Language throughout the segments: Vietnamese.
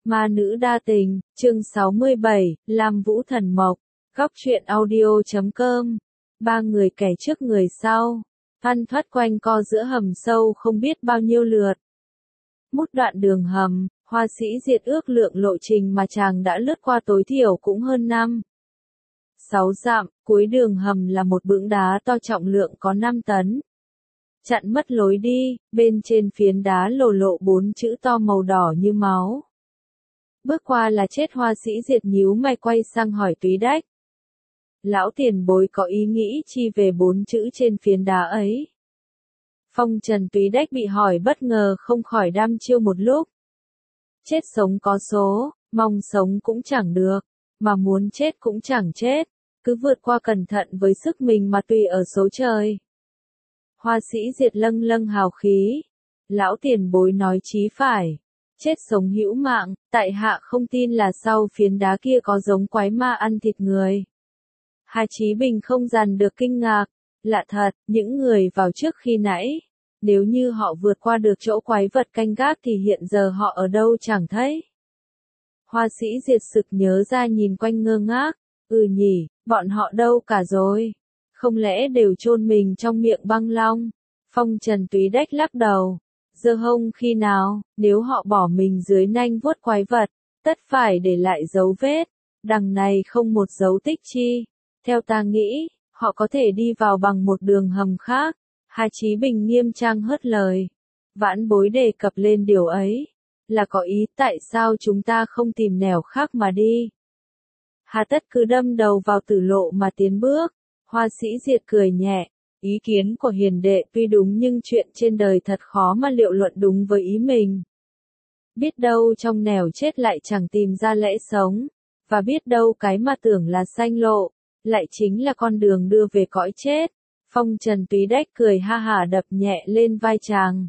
Ma nữ đa tình, chương 67, Lam Vũ Thần Mộc, góc truyện audio.com. Ba người kẻ trước người sau, thoăn thoắt quanh co giữa hầm sâu không biết bao nhiêu lượt. Mút đoạn đường hầm, Hoa Sĩ Diệt ước lượng lộ trình mà chàng đã lướt qua tối thiểu cũng hơn 6 dặm, cuối đường hầm là một bững đá to trọng lượng có 5 tấn. Chặn mất lối đi, bên trên phiến đá lộ 4 chữ to màu đỏ như máu. Bước qua là chết. Hoa Sĩ Diệt nhíu mày quay sang hỏi Túy Đách. Lão tiền bối có ý nghĩ chi về 4 chữ trên phiến đá ấy? Phong trần. Túy Đách bị hỏi bất ngờ không khỏi đăm chiêu một lúc. Chết sống có số, mong sống cũng chẳng được, mà muốn chết cũng chẳng chết, cứ vượt qua cẩn thận với sức mình mà tùy ở số trời. Hoa Sĩ Diệt lâng hào khí. Lão tiền bối nói chí phải. Chết sống hữu mạng, tại hạ không tin là sau phiến đá kia có giống quái ma ăn thịt người. Hà Chí Bình không dằn được kinh ngạc. Lạ thật, những người vào trước khi nãy, nếu như họ vượt qua được chỗ quái vật canh gác thì hiện giờ họ ở đâu chẳng thấy. Hoa Sĩ Diệt sực nhớ ra nhìn quanh ngơ ngác. Nhỉ, bọn họ đâu cả rồi? Không lẽ đều chôn mình trong miệng băng long? Phong trần. Túy Đách lắc đầu. Giơ hông khi nào, nếu họ bỏ mình dưới nanh vuốt quái vật, tất phải để lại dấu vết. Đằng này không một dấu tích chi. Theo ta nghĩ, họ có thể đi vào bằng một đường hầm khác. Hà Chí Bình nghiêm trang hớt lời. Vãn bối đề cập lên điều ấy, là có ý tại sao chúng ta không tìm nẻo khác mà đi. Hà tất cứ đâm đầu vào tử lộ mà tiến bước. Hoa Sĩ Diệt cười nhẹ. Ý kiến của hiền đệ tuy đúng nhưng chuyện trên đời thật khó mà liệu luận đúng với ý mình. Biết đâu trong nẻo chết lại chẳng tìm ra lẽ sống, và biết đâu cái mà tưởng là sanh lộ, lại chính là con đường đưa về cõi chết. Phong trần. Túy Đách cười ha hả đập nhẹ lên vai chàng.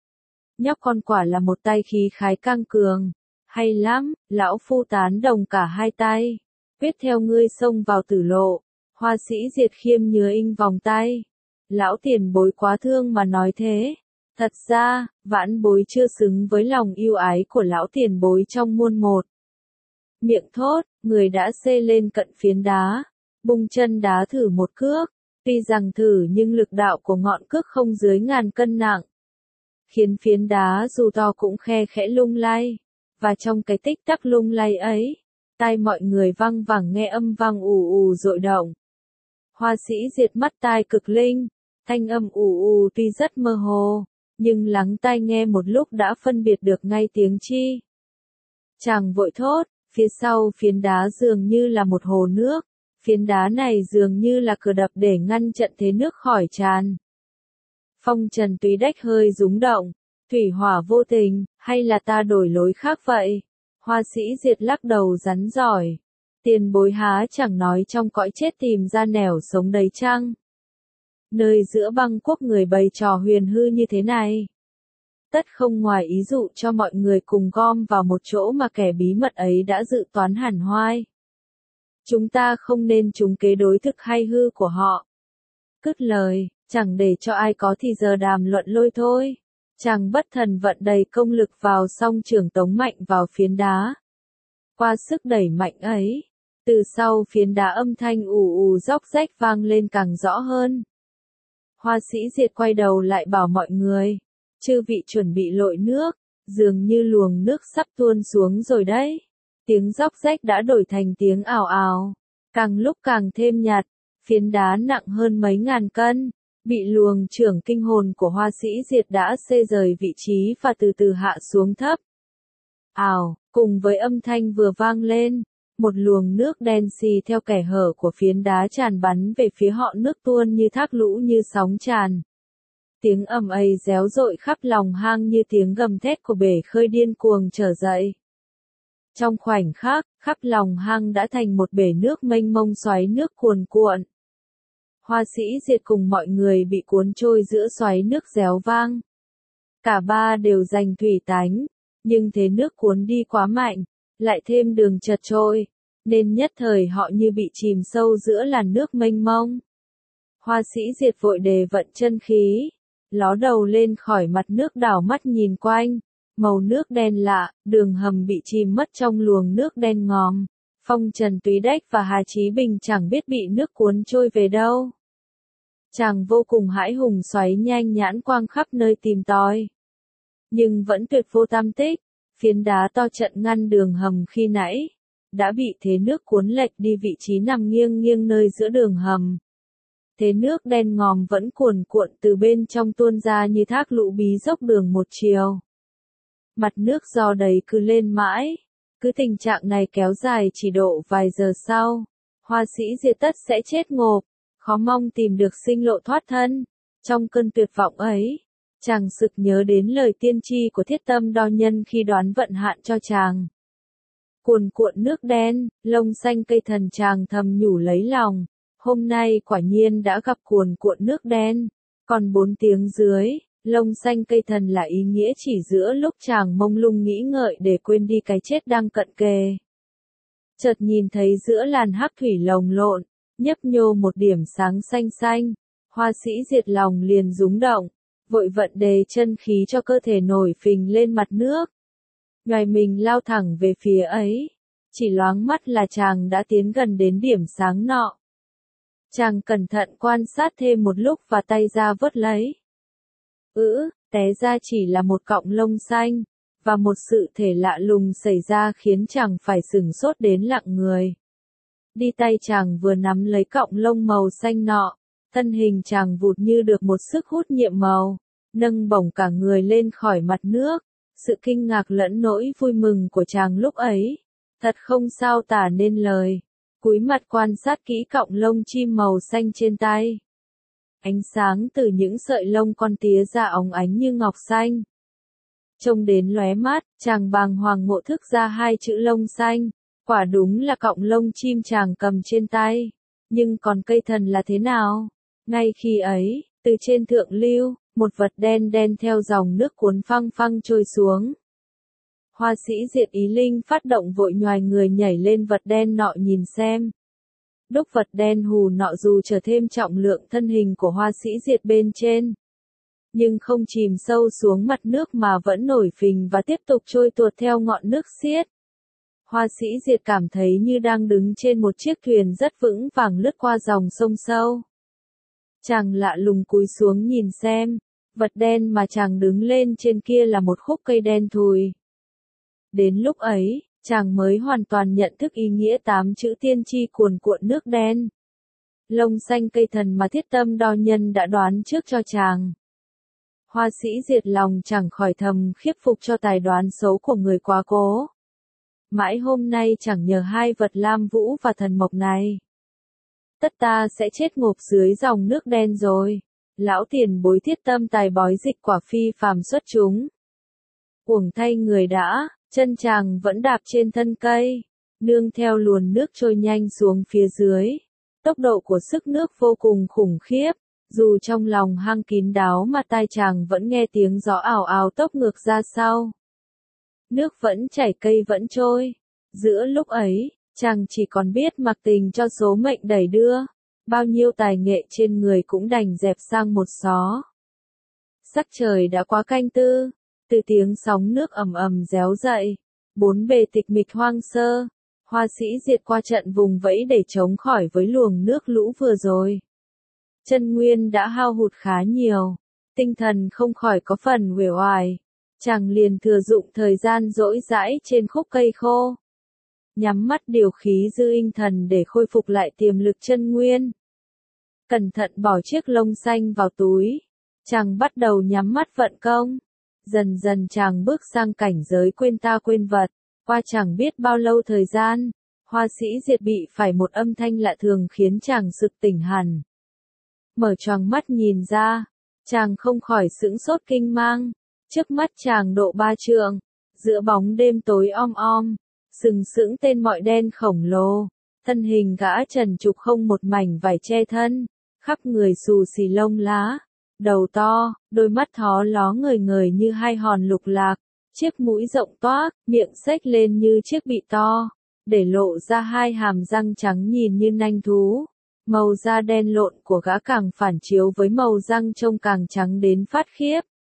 Nhóc con quả là một tay khí khái căng cường. Hay lắm, lão phu tán đồng cả hai tay. Quyết theo ngươi xông vào tử lộ. Hoa Sĩ Diệt khiêm nhớ in vòng tay. Lão tiền bối quá thương mà nói thế. Thật ra, vãn bối chưa xứng với lòng yêu ái của lão tiền bối trong muôn một. Miệng thốt, người đã xê lên cận phiến đá. Bung chân đá thử một cước. Tuy rằng thử nhưng lực đạo của ngọn cước không dưới 1000 cân nặng. Khiến phiến đá dù to cũng khe khẽ lung lay. Và trong cái tích tắc lung lay ấy, tai mọi người văng vẳng nghe âm vang ù dội động. Hoa Sĩ Diệt mắt tai cực linh. Thanh âm ù tuy rất mơ hồ, nhưng lắng tai nghe một lúc đã phân biệt được ngay tiếng chi. Chàng vội thốt, phía sau phiến đá dường như là một hồ nước, phiến đá này dường như là cửa đập để ngăn trận thế nước khỏi tràn. Phong trần. Túy Đách hơi rúng động. Thủy hỏa vô tình, hay là ta đổi lối khác vậy? Hoa Sĩ Diệt lắc đầu rắn giỏi. Tiền bối há chẳng nói trong cõi chết tìm ra nẻo sống đấy chăng? Nơi giữa băng quốc người bày trò huyền hư như thế này, tất không ngoài ý dụ cho mọi người cùng gom vào một chỗ mà kẻ bí mật ấy đã dự toán hẳn hoai. Chúng ta không nên trúng kế đối thực hay hư của họ. Cất lời, chẳng để cho ai có thì giờ đàm luận lôi thôi. Chàng bất thần vận đầy công lực vào song trường tống mạnh vào phiến đá. Qua sức đẩy mạnh ấy, từ sau phiến đá âm thanh ù róc rách vang lên càng rõ hơn. Hoa Sĩ Diệt quay đầu lại bảo mọi người, chư vị chuẩn bị lội nước, dường như luồng nước sắp tuôn xuống rồi đấy. Tiếng róc rách đã đổi thành tiếng ào ào, càng lúc càng thêm nhạt, phiến đá nặng hơn mấy ngàn cân, bị luồng chưởng kinh hồn của Hoa Sĩ Diệt đã xê rời vị trí và từ từ hạ xuống thấp. Ào, cùng với âm thanh vừa vang lên, một luồng nước đen xì theo kẻ hở của phiến đá tràn bắn về phía họ, nước tuôn như thác lũ như sóng tràn. Tiếng ầm ầm réo rội khắp lòng hang như tiếng gầm thét của bể khơi điên cuồng trở dậy. Trong khoảnh khắc, khắp lòng hang đã thành một bể nước mênh mông xoáy nước cuồn cuộn. Hoa Sĩ Diệt cùng mọi người bị cuốn trôi giữa xoáy nước réo vang. Cả ba đều giành thủy tánh, nhưng thế nước cuốn đi quá mạnh, lại thêm đường chật trội, nên nhất thời họ như bị chìm sâu giữa làn nước mênh mông. Hoa Sĩ Diệt vội đề vận chân khí, ló đầu lên khỏi mặt nước đảo mắt nhìn quanh, Màu nước đen lạ, đường hầm bị chìm mất trong luồng nước đen ngòm. Phong Trần Túy Đách và Hà Chí Bình chẳng biết bị nước cuốn trôi về đâu. Chàng vô cùng hãi hùng xoáy nhanh nhãn quang khắp nơi tìm tòi. Nhưng vẫn tuyệt vô tam tích, phiến đá to trận ngăn đường hầm khi nãy, đã bị thế nước cuốn lệch đi vị trí nằm nghiêng nghiêng nơi giữa đường hầm. Thế nước đen ngòm vẫn cuồn cuộn từ bên trong tuôn ra như thác lũ bí dốc đường một chiều. Mặt nước do đầy cứ lên mãi, cứ tình trạng này kéo dài chỉ độ vài giờ sau, Hoa Sĩ Diệt tất sẽ chết ngộp, khó mong tìm được sinh lộ thoát thân. Trong cơn tuyệt vọng ấy, chàng sực nhớ đến lời tiên tri của Thiết Tâm Đo Nhân khi đoán vận hạn cho chàng. Cuồn cuộn nước đen, lông xanh cây thần, chàng thầm nhủ lấy lòng, hôm nay quả nhiên đã gặp cuồn cuộn nước đen. Còn 4 tiếng dưới, lông xanh cây thần là ý nghĩa chỉ giữa lúc chàng mông lung nghĩ ngợi để quên đi cái chết đang cận kề. Chợt nhìn thấy giữa làn hắc thủy lồng lộn, nhấp nhô một điểm sáng xanh xanh, Hoa Sĩ Diệt lòng liền rúng động, vội vận đề chân khí cho cơ thể nổi phình lên mặt nước. Nhoài mình lao thẳng về phía ấy, chỉ loáng mắt là chàng đã tiến gần đến điểm sáng nọ. Chàng cẩn thận quan sát thêm một lúc và tay ra vớt lấy. Té ra chỉ là một cọng lông xanh, và một sự thể lạ lùng xảy ra khiến chàng phải sửng sốt đến lặng người. Đi tay chàng vừa nắm lấy cọng lông màu xanh nọ, thân hình chàng vụt như được một sức hút nhiệm màu, nâng bổng cả người lên khỏi mặt nước. Sự kinh ngạc lẫn nỗi vui mừng của chàng lúc ấy, thật không sao tả nên lời. Cúi mặt quan sát kỹ cọng lông chim màu xanh trên tay. Ánh sáng từ những sợi lông con tía ra óng ánh như ngọc xanh. Trông đến lóe mắt, chàng bàng hoàng ngộ thức ra 2 chữ lông xanh, quả đúng là cọng lông chim chàng cầm trên tay. Nhưng còn cây thần là thế nào? Ngay khi ấy, từ trên thượng lưu, một vật đen đen theo dòng nước cuốn phăng phăng trôi xuống. Hoa Sĩ Diệt ý linh phát động vội nhoài người nhảy lên vật đen nọ nhìn xem. Đúc vật đen hù nọ dù trở thêm trọng lượng thân hình của Hoa Sĩ Diệt bên trên, nhưng không chìm sâu xuống mặt nước mà vẫn nổi phình và tiếp tục trôi tuột theo ngọn nước xiết. Hoa Sĩ Diệt cảm thấy như đang đứng trên một chiếc thuyền rất vững vàng lướt qua dòng sông sâu. Chàng lạ lùng cúi xuống nhìn xem, vật đen mà chàng đứng lên trên kia là một khúc cây đen thùi. Đến lúc ấy, chàng mới hoàn toàn nhận thức ý nghĩa 8 chữ tiên tri cuồn cuộn nước đen. Lông xanh cây thần mà Thiết Tâm Đo Nhân đã đoán trước cho chàng. Hoa Sĩ Diệt lòng chẳng khỏi thầm khiếp phục cho tài đoán xấu của người quá cố. Mãi hôm nay chẳng nhờ 2 vật lam vũ và thần mộc này, tất ta sẽ chết ngộp dưới dòng nước đen rồi. Lão tiền bối Thiết Tâm tài bói dịch quả phi phàm xuất chúng. Uổng thay người đã, chân chàng vẫn đạp trên thân cây, nương theo luồn nước trôi nhanh xuống phía dưới. Tốc độ của sức nước vô cùng khủng khiếp, dù trong lòng hang kín đáo mà tai chàng vẫn nghe tiếng gió ào ào tốc ngược ra sau. Nước vẫn chảy cây vẫn trôi. Giữa lúc ấy, chàng chỉ còn biết mặc tình cho số mệnh đẩy đưa. Bao nhiêu tài nghệ trên người cũng đành dẹp sang một xó. Sắc trời đã quá canh tư, từ tiếng sóng nước ầm ầm réo dậy, 4 bề tịch mịch hoang sơ. Hoa Sĩ Diệt qua trận vùng vẫy để chống khỏi với luồng nước lũ vừa rồi. Chân nguyên đã hao hụt khá nhiều, tinh thần không khỏi có phần uể oải. Chàng liền thừa dụng thời gian rỗi rãi trên khúc cây khô, nhắm mắt điều khí dư tinh thần để khôi phục lại tiềm lực chân nguyên. Cẩn thận bỏ chiếc lông xanh vào túi, chàng bắt đầu nhắm mắt vận công. Dần dần chàng bước sang cảnh giới quên ta quên vật. Qua chẳng biết bao lâu thời gian, Hoa Sĩ Diệt bị phải một âm thanh lạ thường khiến chàng sực tỉnh hẳn. Mở choàng mắt nhìn ra, chàng không khỏi sững sốt kinh mang. Trước mắt chàng độ 3 trượng, giữa bóng đêm tối om om, sừng sững tên mọi đen khổng lồ, thân hình gã trần trục không một mảnh vải che thân, khắp người xù xì lông lá, đầu to, đôi mắt thó ló ngời ngời như 2 hòn lục lạc, chiếc mũi rộng toác, miệng xếch lên như chiếc bị to, để lộ ra 2 hàm răng trắng nhìn như nanh thú. Màu da đen lộn của gã càng phản chiếu với màu răng trông càng trắng đến phát khiếp.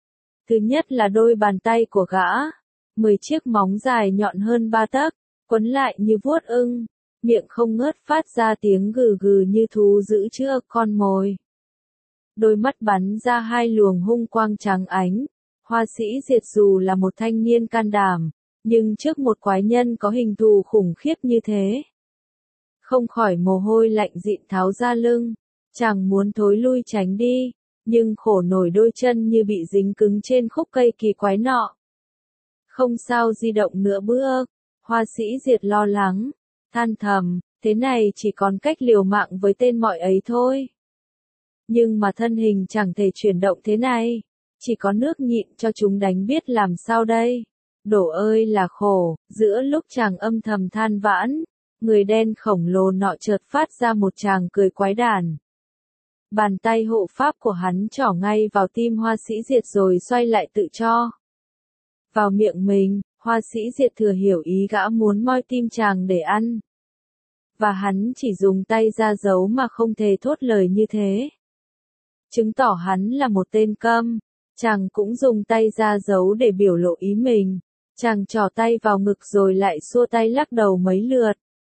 Thứ nhất là đôi bàn tay của gã, 10 chiếc móng dài nhọn hơn 3 tấc, quấn lại như vuốt ưng, miệng không ngớt phát ra tiếng gừ gừ như thú giữ chữa con mồi. Đôi mắt bắn ra hai luồng hung quang trắng ánh. Hoa sĩ Diệt dù là một thanh niên can đảm, nhưng trước một quái nhân có hình thù khủng khiếp như thế, không khỏi mồ hôi lạnh dịn tháo ra lưng, chàng muốn thối lui tránh đi, nhưng khổ nổi đôi chân như bị dính cứng trên khúc cây kỳ quái nọ. Không sao di động nữa bước, Hoa sĩ Diệt lo lắng, than thầm, thế này chỉ còn cách liều mạng với tên mọi ấy thôi. Nhưng mà thân hình chẳng thể chuyển động thế này, chỉ có nước nhịn cho chúng đánh biết làm sao đây. Đổ ơi là khổ, giữa lúc chàng âm thầm than vãn, người đen khổng lồ nọ chợt phát ra một tràng cười quái đản. Bàn tay hộ pháp của hắn trỏ ngay vào tim Hoa sĩ Diệt rồi xoay lại tự cho vào miệng mình. Hoa sĩ Diệt thừa hiểu ý gã muốn moi tim chàng để ăn, và hắn chỉ dùng tay ra giấu mà không thể thốt lời như thế, chứng tỏ hắn là một tên câm. Chàng cũng dùng tay ra giấu để biểu lộ ý mình. Chàng trỏ tay vào ngực rồi lại xua tay lắc đầu mấy lượt.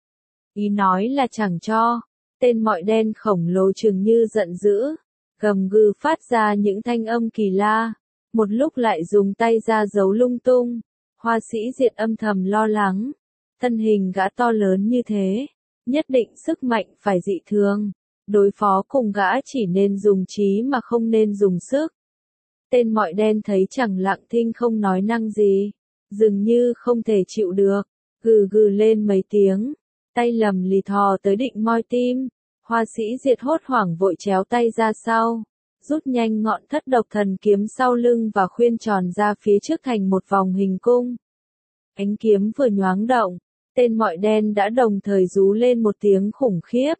Ý nói là chẳng cho. Tên mọi đen khổng lồ chừng như giận dữ, gầm gừ phát ra những thanh âm kỳ la. Một lúc lại dùng tay ra giấu lung tung. Hoa sĩ Diệt âm thầm lo lắng. Thân hình gã to lớn như thế, nhất định sức mạnh phải dị thường. Đối phó cùng gã chỉ nên dùng trí mà không nên dùng sức. Tên mọi đen thấy chàng lặng thinh không nói năng gì, dường như không thể chịu được, gừ gừ lên mấy tiếng, tay lầm lì thò tới định moi tim. Hoa sĩ Diệt hốt hoảng vội chéo tay ra sau, rút nhanh ngọn thất độc thần kiếm sau lưng và khuyên tròn ra phía trước thành một vòng hình cung. Ánh kiếm vừa nhoáng động, tên mọi đen đã đồng thời rú lên một tiếng khủng khiếp.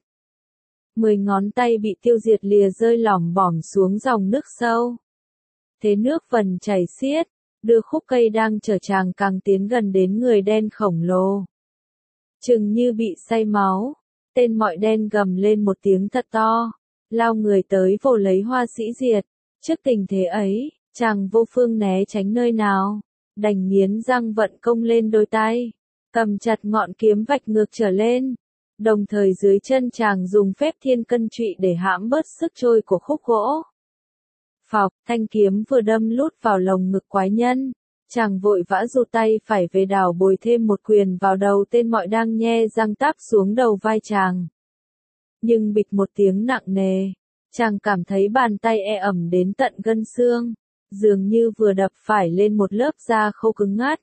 10 ngón tay bị tiêu diệt lìa rơi lỏng bỏm xuống dòng nước sâu. Thế nước vần chảy xiết, đưa khúc cây đang chở chàng càng tiến gần đến người đen khổng lồ. Chừng như bị say máu, tên mọi đen gầm lên một tiếng thật to, lao người tới vồ lấy Hoa sĩ Diệt. Trước tình thế ấy, chàng vô phương né tránh nơi nào, đành nghiến răng vận công lên đôi tay, cầm chặt ngọn kiếm vạch ngược trở lên. Đồng thời dưới chân chàng dùng phép thiên cân trụy để hãm bớt sức trôi của khúc gỗ. Phọc, thanh kiếm vừa đâm lút vào lồng ngực quái nhân, chàng vội vã rụt tay phải về đảo bồi thêm một quyền vào đầu tên mọi đang nhe răng táp xuống đầu vai chàng. Nhưng bịch một tiếng nặng nề, chàng cảm thấy bàn tay ẩm đến tận gân xương, dường như vừa đập phải lên một lớp da khô cứng ngắt.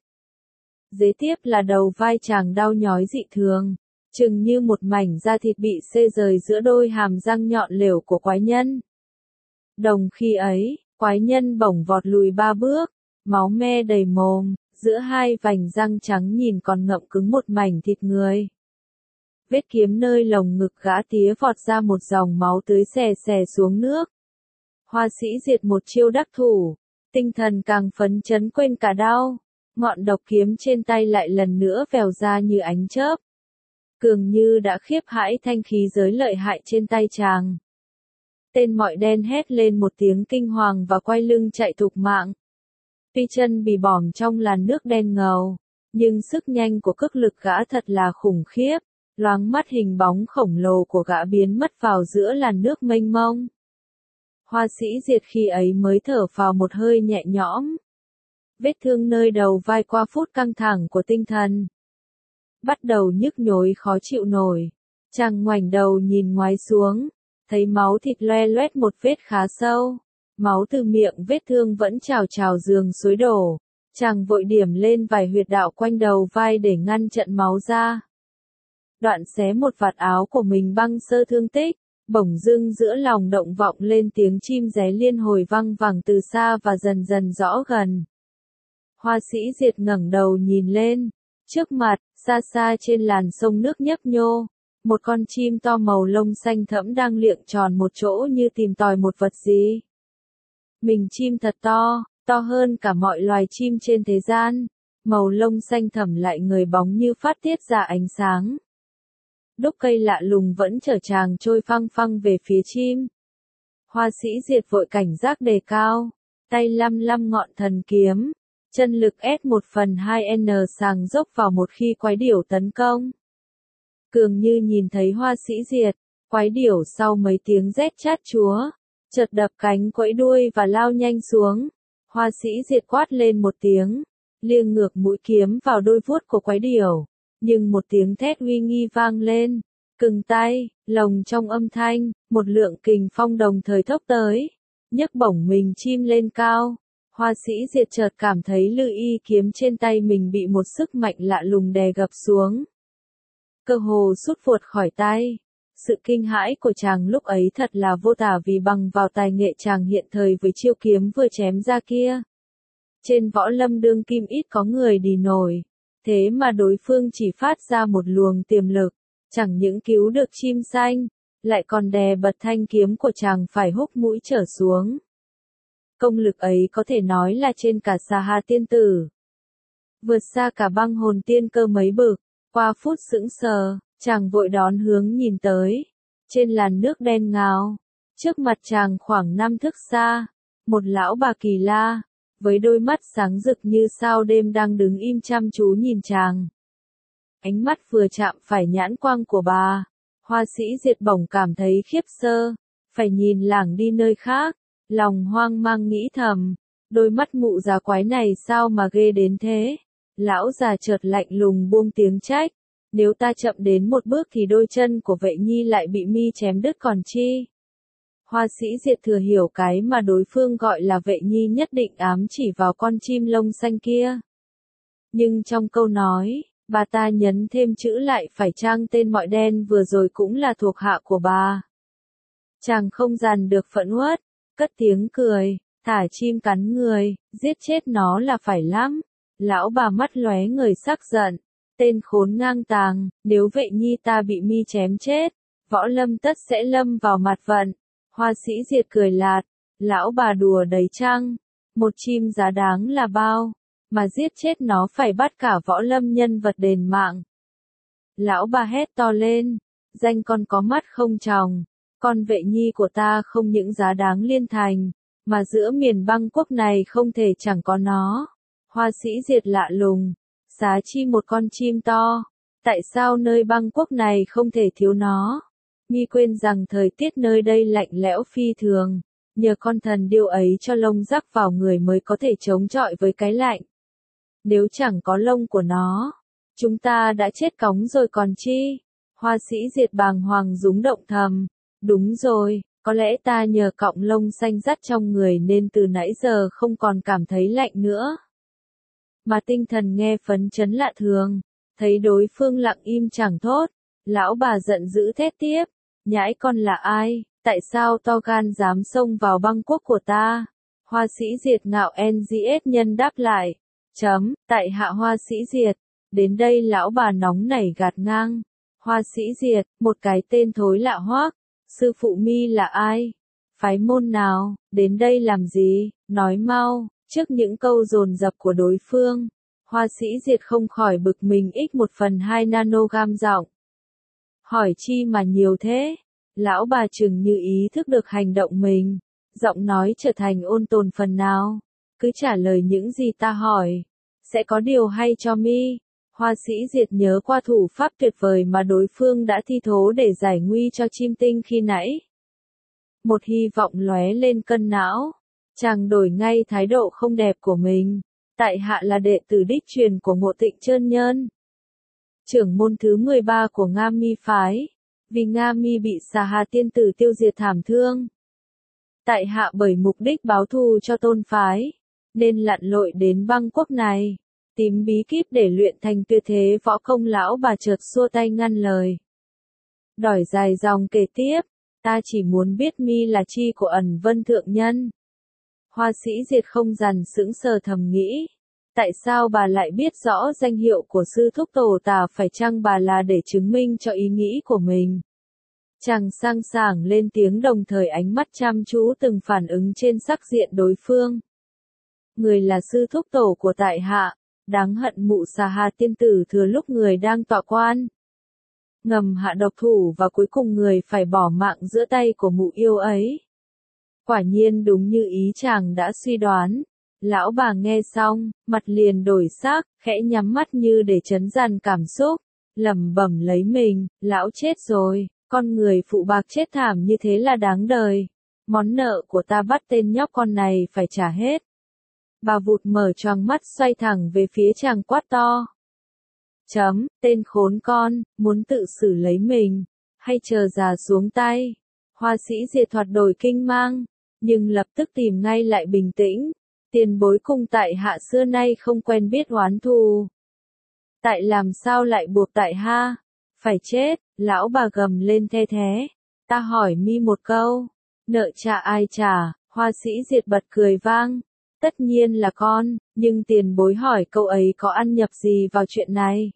Kế tiếp là đầu vai chàng đau nhói dị thường, chừng như một mảnh da thịt bị xê rời giữa đôi hàm răng nhọn lẻo của quái nhân. Đồng khi ấy, quái nhân bổng vọt lùi 3 bước, máu me đầy mồm, giữa hai vành răng trắng nhìn còn ngậm cứng một mảnh thịt người. Vết kiếm nơi lồng ngực gã tía vọt ra một dòng máu tưới xè xè xuống nước. Hoa sĩ Diệt một chiêu đắc thủ, tinh thần càng phấn chấn quên cả đau, ngọn độc kiếm trên tay lại lần nữa vèo ra như ánh chớp. Cường như đã khiếp hãi thanh khí giới lợi hại trên tay chàng. Tên mọi đen hét lên một tiếng kinh hoàng và quay lưng chạy thục mạng. Tuy chân bị bỏm trong làn nước đen ngầu, nhưng sức nhanh của cước lực gã thật là khủng khiếp, loáng mắt hình bóng khổng lồ của gã biến mất vào giữa làn nước mênh mông. Hoa sĩ Diệt khi ấy mới thở phào một hơi nhẹ nhõm. Vết thương nơi đầu vai qua phút căng thẳng của tinh thần bắt đầu nhức nhối khó chịu nổi. Chàng ngoảnh đầu nhìn ngoái xuống, thấy máu thịt loe loét một vết khá sâu. Máu từ miệng vết thương vẫn trào trào giường suối đổ. Chàng vội điểm lên vài huyệt đạo quanh đầu vai để ngăn trận máu ra. Đoạn xé một vạt áo của mình băng sơ thương tích, bỗng dưng giữa lòng động vọng lên tiếng chim ré liên hồi vang vẳng từ xa và dần dần rõ gần. Hoa sĩ Diệt ngẩng đầu nhìn lên, trước mặt, xa xa trên làn sông nước nhấp nhô, một con chim to màu lông xanh thẫm đang liệng tròn một chỗ như tìm tòi một vật gì. Mình chim thật to, to hơn cả mọi loài chim trên thế gian, màu lông xanh thẳm lại người bóng như phát tiết ra ánh sáng. Đúc cây lạ lùng vẫn chở chàng trôi phăng phăng về phía chim. Hoa sĩ Diệt vội cảnh giác đề cao, tay lăm lăm ngọn thần kiếm, chân lực S1/2N sàng dốc vào một khi quái điểu tấn công. Cường Như nhìn thấy Hoa Sĩ Diệt, quái điểu sau mấy tiếng rét chát chúa, chợt đập cánh quẫy đuôi và lao nhanh xuống. Hoa Sĩ Diệt quát lên một tiếng, liêng ngược mũi kiếm vào đôi vuốt của quái điểu, nhưng một tiếng thét uy nghi vang lên, cừng tay, lồng trong âm thanh, một lượng kình phong đồng thời thốc tới, nhấc bổng mình chim lên cao. Hoa Sĩ Diệt chợt cảm thấy lư y kiếm trên tay mình bị một sức mạnh lạ lùng đè gập xuống, cơ hồ sút phụt khỏi tay. Sự kinh hãi của chàng lúc ấy thật là vô tả, vì bằng vào tài nghệ chàng hiện thời với chiêu kiếm vừa chém ra kia, trên võ lâm đương kim ít có người đì nổi, thế mà đối phương chỉ phát ra một luồng tiềm lực, chẳng những cứu được chim xanh, lại còn đè bật thanh kiếm của chàng phải húc mũi trở xuống. Công lực ấy có thể nói là trên cả Xà Hà tiên tử, vượt xa cả Băng Hồn tiên cơ mấy bực. Qua phút sững sờ, chàng vội đón hướng nhìn tới, trên làn nước đen ngào, trước mặt chàng khoảng 5 thước xa, một lão bà kỳ la, với đôi mắt sáng rực như sao đêm đang đứng im chăm chú nhìn chàng. Ánh mắt vừa chạm phải nhãn quang của bà, Hoa Sĩ Diệt bỗng cảm thấy khiếp sơ, phải nhìn lảng đi nơi khác, lòng hoang mang nghĩ thầm, đôi mắt mụ già quái này sao mà ghê đến thế. Lão già chợt lạnh lùng buông tiếng trách, nếu ta chậm đến một bước thì đôi chân của Vệ Nhi lại bị mi chém đứt còn chi. Hoa Sĩ Diệt thừa hiểu cái mà đối phương gọi là Vệ Nhi nhất định ám chỉ vào con chim lông xanh kia. Nhưng trong câu nói, bà ta nhấn thêm chữ lại phải chăng tên mọi đen vừa rồi cũng là thuộc hạ của bà. Chàng không dằn được phẫn uất, cất tiếng cười, thả chim cắn người, giết chết nó là phải lắm. Lão bà mắt lóe người sắc giận, tên khốn ngang tàng, nếu Vệ Nhi ta bị mi chém chết, võ lâm tất sẽ lâm vào mặt vận. Hoa Sĩ Diệt cười lạt, lão bà đùa đấy chăng, một chim giá đáng là bao, mà giết chết nó phải bắt cả võ lâm nhân vật đền mạng. Lão bà hét to lên, danh con có mắt không tròng, con Vệ Nhi của ta không những giá đáng liên thành, mà giữa miền băng quốc này không thể chẳng có nó. Hoa Sĩ Diệt lạ lùng, xá chi một con chim to, tại sao nơi băng quốc này không thể thiếu nó? Mi quên rằng thời tiết nơi đây lạnh lẽo phi thường, nhờ con thần điêu ấy cho lông rắc vào người mới có thể chống chọi với cái lạnh. Nếu chẳng có lông của nó, chúng ta đã chết cóng rồi còn chi? Hoa Sĩ Diệt bàng hoàng rúng động thầm, đúng rồi, có lẽ ta nhờ cọng lông xanh dắt trong người nên từ nãy giờ không còn cảm thấy lạnh nữa. Mà tinh thần nghe phấn chấn lạ thường, thấy đối phương lặng im chẳng thốt, lão bà giận dữ thét tiếp, nhãi con là ai, tại sao to gan dám xông vào băng quốc của ta? Hoa Sĩ Diệt ngạo NGS nhân đáp lại, tại hạ Hoa Sĩ Diệt, đến đây lão bà nóng nảy gạt ngang. Hoa Sĩ Diệt, một cái tên thối lạ hoắc, sư phụ mi là ai? Phái môn nào, đến đây làm gì, nói mau. Trước những câu dồn dập của đối phương, Hoa Sĩ Diệt không khỏi bực mình x1/2 nanogam giọng. Hỏi chi mà nhiều thế? Lão bà chừng như ý thức được hành động mình, giọng nói trở thành ôn tồn phần nào. Cứ trả lời những gì ta hỏi, sẽ có điều hay cho mi. Hoa Sĩ Diệt nhớ qua thủ pháp tuyệt vời mà đối phương đã thi thố để giải nguy cho chim tinh khi nãy. Một hy vọng lóe lên cân não. Chàng đổi ngay thái độ không đẹp của mình, tại hạ là đệ tử đích truyền của Ngộ Tịnh Chơn Nhân, trưởng môn thứ 13 của Nga Mi phái, vì Nga Mi bị Xà Hà tiên tử tiêu diệt thảm thương. Tại hạ bởi mục đích báo thù cho tôn phái, nên lặn lội đến băng quốc này, tìm bí kíp để luyện thành tuyệt thế võ công. Lão bà chợt xua tay ngăn lời. Đỏi dài dòng kể tiếp, ta chỉ muốn biết mi là chi của Ẩn Vân thượng nhân. Hoa Sĩ Diệt không dằn sững sờ thầm nghĩ, tại sao bà lại biết rõ danh hiệu của sư thúc tổ tà, phải chăng bà là để chứng minh cho ý nghĩ của mình? Chàng sang sảng lên tiếng, đồng thời ánh mắt chăm chú từng phản ứng trên sắc diện đối phương. Người là sư thúc tổ của tại hạ, đáng hận mụ Xà Hà tiên tử thừa lúc người đang tọa quan, ngầm hạ độc thủ và cuối cùng người phải bỏ mạng giữa tay của mụ yêu ấy. Quả nhiên đúng như ý chàng đã suy đoán. Lão bà nghe xong, mặt liền đổi sắc, khẽ nhắm mắt như để trấn dằn cảm xúc, lẩm bẩm lấy mình, lão chết rồi, con người phụ bạc chết thảm như thế là đáng đời. Món nợ của ta bắt tên nhóc con này phải trả hết. Bà vụt mở choàng mắt xoay thẳng về phía chàng quát to. Tên khốn con, muốn tự xử lấy mình, hay chờ già xuống tay. Hoa sĩ Diệt thoạt đổi kinh mang, nhưng lập tức tìm ngay lại bình tĩnh. Tiền bối cùng tại hạ xưa nay không quen biết oán thù. Tại làm sao lại buộc tại ha? Phải chết, lão bà gầm lên the thế. Ta hỏi mi một câu, nợ trả ai trả? Hoa sĩ Diệt bật cười vang. Tất nhiên là con, nhưng tiền bối hỏi câu ấy có ăn nhập gì vào chuyện này?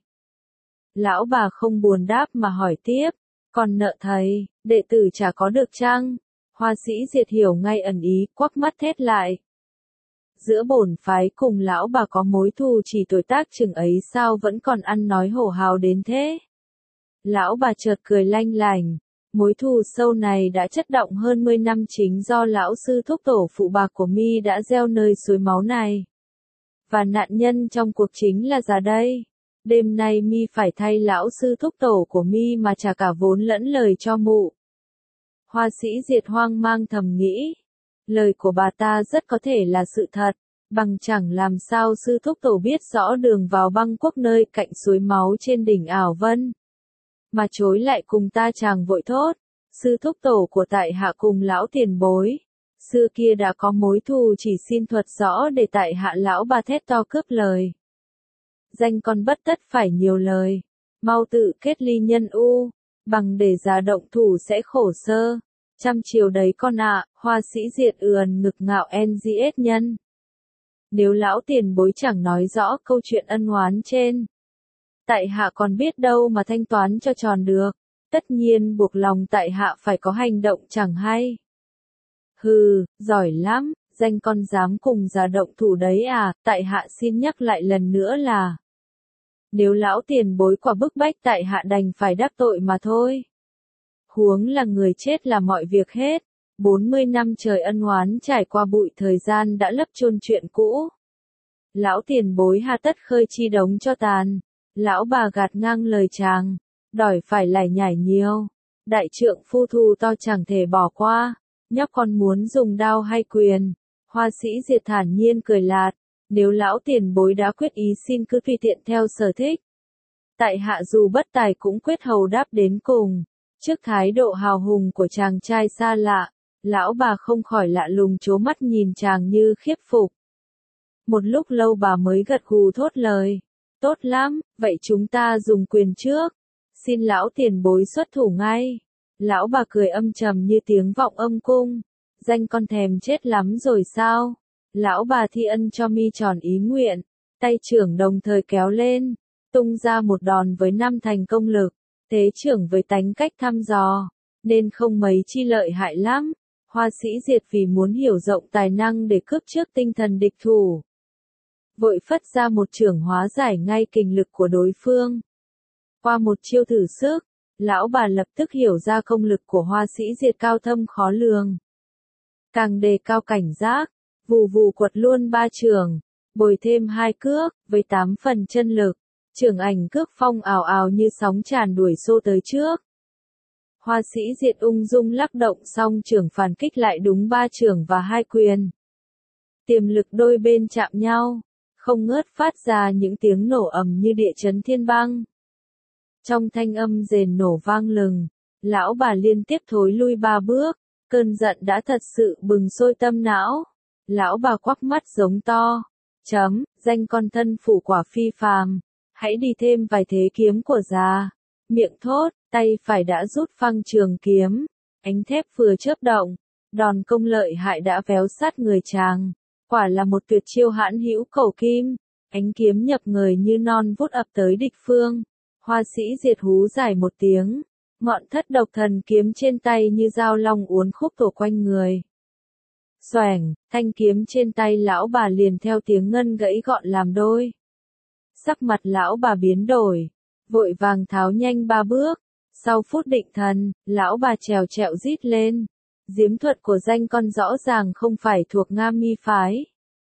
Lão bà không buồn đáp mà hỏi tiếp, còn nợ thầy, đệ tử chả có được chăng? Hoa sĩ Diệt hiểu ngay ẩn ý, quắc mắt thét lại. Giữa bổn phái cùng lão bà có mối thù chỉ tuổi tác chừng ấy sao vẫn còn ăn nói hổ hào đến thế? Lão bà chợt cười lanh lành, mối thù sâu này đã chất đọng hơn 10 năm chính do lão sư thúc tổ phụ bạc của mi đã gieo nơi suối máu này. Và nạn nhân trong cuộc chính là già đây. Đêm nay mi phải thay lão sư thúc tổ của mi mà trả cả vốn lẫn lời cho mụ. Hoa sĩ Diệt hoang mang thầm nghĩ. Lời của bà ta rất có thể là sự thật, bằng chẳng làm sao sư thúc tổ biết rõ đường vào băng quốc nơi cạnh suối máu trên đỉnh Ảo Vân. Mà chối lại cùng ta chàng vội thốt, sư thúc tổ của tại hạ cùng lão tiền bối. Xưa kia đã có mối thù chỉ xin thuật rõ để tại hạ lão bà thét to cướp lời. Danh con bất tất phải nhiều lời, mau tự kết ly nhân u, bằng để già động thủ sẽ khổ sơ. Trăm chiều đấy con ạ, hoa sĩ Diệt ườn ngực ngạo NGS nhân. Nếu lão tiền bối chẳng nói rõ câu chuyện ân oán trên, tại hạ còn biết đâu mà thanh toán cho tròn được, tất nhiên buộc lòng tại hạ phải có hành động chẳng hay. Hừ, giỏi lắm, danh con dám cùng già động thủ đấy à, tại hạ xin nhắc lại lần nữa là, nếu lão tiền bối quả bức bách tại hạ đành phải đắc tội mà thôi. Huống là người chết là mọi việc hết, 40 năm trời ân oán trải qua bụi thời gian đã lấp chôn chuyện cũ. Lão tiền bối hà tất khơi chi đống cho tàn, lão bà gạt ngang lời chàng, đòi phải lải nhải nhiều. Đại trượng phu thù to chẳng thể bỏ qua, nhóc con muốn dùng đao hay quyền. Hoa sĩ Diệt thản nhiên cười lạt, nếu lão tiền bối đã quyết ý xin cứ tùy tiện theo sở thích. Tại hạ dù bất tài cũng quyết hầu đáp đến cùng. Trước thái độ hào hùng của chàng trai xa lạ, lão bà không khỏi lạ lùng trố mắt nhìn chàng như khiếp phục. Một lúc lâu bà mới gật gù thốt lời, tốt lắm, vậy chúng ta dùng quyền trước, xin lão tiền bối xuất thủ ngay. Lão bà cười âm trầm như tiếng vọng âm cung, danh con thèm chết lắm rồi sao? Lão bà thi ân cho mi tròn ý nguyện, tay trưởng đồng thời kéo lên, tung ra một đòn với 5 thành công lực. Thế trưởng với tánh cách thăm dò, nên không mấy chi lợi hại lắm. Hoa sĩ Diệt vì muốn hiểu rộng tài năng để cướp trước tinh thần địch thủ, vội phất ra một chưởng hóa giải ngay kình lực của đối phương. Qua một chiêu thử sức, lão bà lập tức hiểu ra công lực của hoa sĩ Diệt cao thâm khó lường. Càng đề cao cảnh giác, vù vù quật luôn 3 chưởng, bồi thêm 2 cước, với 8 phần chân lực. Chưởng ảnh cước phong ào ào như sóng tràn đuổi xô tới trước. Hoa sĩ Diệt ung dung lắc động xong chưởng phản kích lại đúng 3 chưởng và 2 quyền. Tiềm lực đôi bên chạm nhau, không ngớt phát ra những tiếng nổ ầm như địa chấn thiên băng. Trong thanh âm rền nổ vang lừng, lão bà liên tiếp thối lui 3 bước, cơn giận đã thật sự bừng sôi tâm não. Lão bà quắc mắt giống to, danh con thân phụ quả phi phàm. Hãy đi thêm vài thế kiếm của già. Miệng thốt, tay phải đã rút phăng trường kiếm. Ánh thép vừa chớp động. Đòn công lợi hại đã véo sát người chàng. Quả là một tuyệt chiêu hãn hữu cầu kim. Ánh kiếm nhập người như non vút ập tới địch phương. Hoa sĩ Diệt hú dài một tiếng. Ngọn thất độc thần kiếm trên tay như dao long uốn khúc tổ quanh người. Xoẻng, thanh kiếm trên tay lão bà liền theo tiếng ngân gãy gọn làm đôi. Sắc mặt lão bà biến đổi, vội vàng tháo nhanh 3 bước, sau phút định thần, lão bà trèo trẹo rít lên, Diếm thuật của danh con rõ ràng không phải thuộc Nga Mi phái.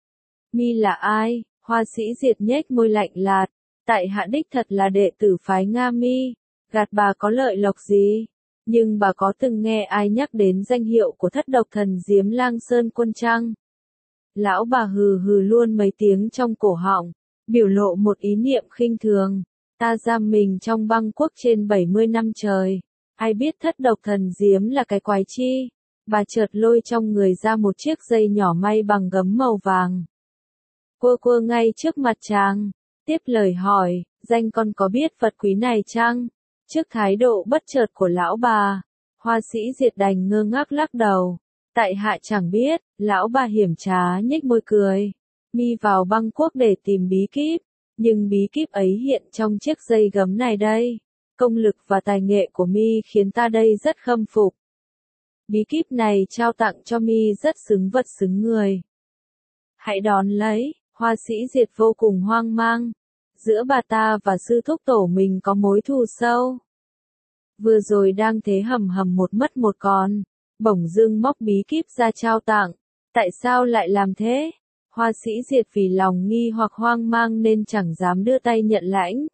Mi là ai? Hoa Sĩ Diệt nhếch môi lạnh lạt. Tại hạ đích thật là đệ tử phái Nga Mi. Gạt bà có lợi lộc gì? Nhưng bà có từng nghe ai nhắc đến danh hiệu của thất độc thần Diếm Lang Sơn Quân chăng? Lão bà hừ hừ luôn mấy tiếng trong cổ họng, biểu lộ một ý niệm khinh thường. Ta giam mình trong băng quốc trên 70 năm trời. Ai biết thất độc thần Diếm là cái quái chi? Bà chợt lôi trong người ra một chiếc dây nhỏ may bằng gấm màu vàng. Quơ quơ ngay trước mặt chàng. Tiếp lời hỏi, danh con có biết vật quý này chăng? Trước thái độ bất chợt của lão bà, Hoa Sĩ Diệt đành ngơ ngác lắc đầu. Tại hạ chẳng biết, lão bà hiểm trá nhếch môi cười. Mi vào băng quốc để tìm bí kíp, nhưng bí kíp ấy hiện trong chiếc dây gấm này đây. Công lực và tài nghệ của Mi khiến ta đây rất khâm phục. Bí kíp này trao tặng cho Mi rất xứng vật xứng người. Hãy đón lấy. Hoa Sĩ Diệt vô cùng hoang mang. Giữa bà ta và sư thúc tổ mình có mối thù sâu. Vừa rồi đang thế hầm hầm một mất một còn, bỗng dưng móc bí kíp ra trao tặng. Tại sao lại làm thế? Hoa Sĩ Diệt vì lòng nghi hoặc hoang mang nên chẳng dám đưa tay nhận lãnh.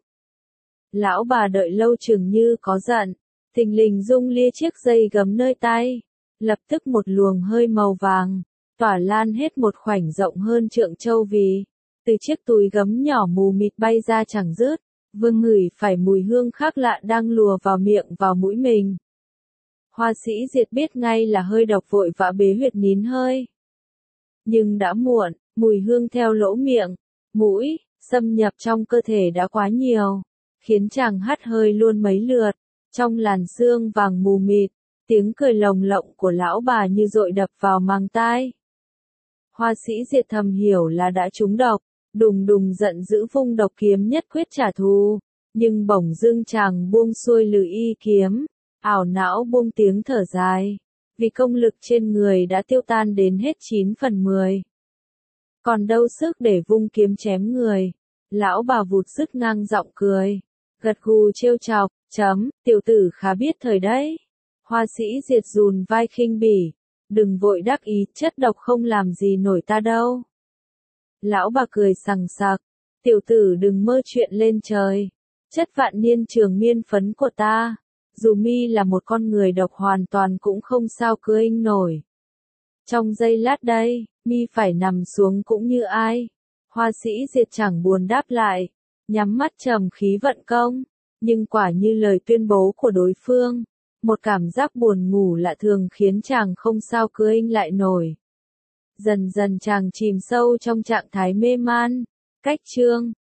Lão bà đợi lâu chừng như có giận, thình lình rung lia chiếc dây gấm nơi tay. Lập tức một luồng hơi màu vàng tỏa lan hết một khoảnh rộng hơn trượng châu vì, từ chiếc túi gấm nhỏ mù mịt bay ra chẳng dứt, vương ngửi phải mùi hương khác lạ đang lùa vào miệng vào mũi mình. Hoa Sĩ Diệt biết ngay là hơi độc vội vã bế huyệt nín hơi. Nhưng đã muộn, mùi hương theo lỗ miệng, mũi, xâm nhập trong cơ thể đã quá nhiều, khiến chàng hắt hơi luôn mấy lượt, trong làn sương vàng mù mịt, tiếng cười lồng lộng của lão bà như dội đập vào màng tai. Hoa Sĩ Diệt thầm hiểu là đã trúng độc, đùng đùng giận dữ vung độc kiếm nhất quyết trả thù, nhưng bỗng dưng chàng buông xuôi lưỡi y kiếm, ảo não buông tiếng thở dài, vì công lực trên người đã tiêu tan đến hết 9 phần 10. Còn đâu sức để vung kiếm chém người, lão bà vụt dứt ngang giọng cười, gật gù trêu chọc, tiểu tử khá biết thời đấy. Hoa Sĩ Diệt dùn vai khinh bỉ. Đừng vội đắc ý, chất độc không làm gì nổi ta đâu. Lão bà cười sằng sặc, tiểu tử đừng mơ chuyện lên trời. Chất vạn niên trường miên phấn của ta, dù Mi là một con người độc hoàn toàn cũng không sao cưỡng inh nổi. Trong giây lát đây, Mi phải nằm xuống cũng như ai. Hoa Sĩ Diệt chẳng buồn đáp lại, nhắm mắt trầm khí vận công, nhưng quả như lời tuyên bố của đối phương. Một cảm giác buồn ngủ lạ thường khiến chàng không sao cưỡng inh lại nổi. Dần dần chàng chìm sâu trong trạng thái mê man. Cách chương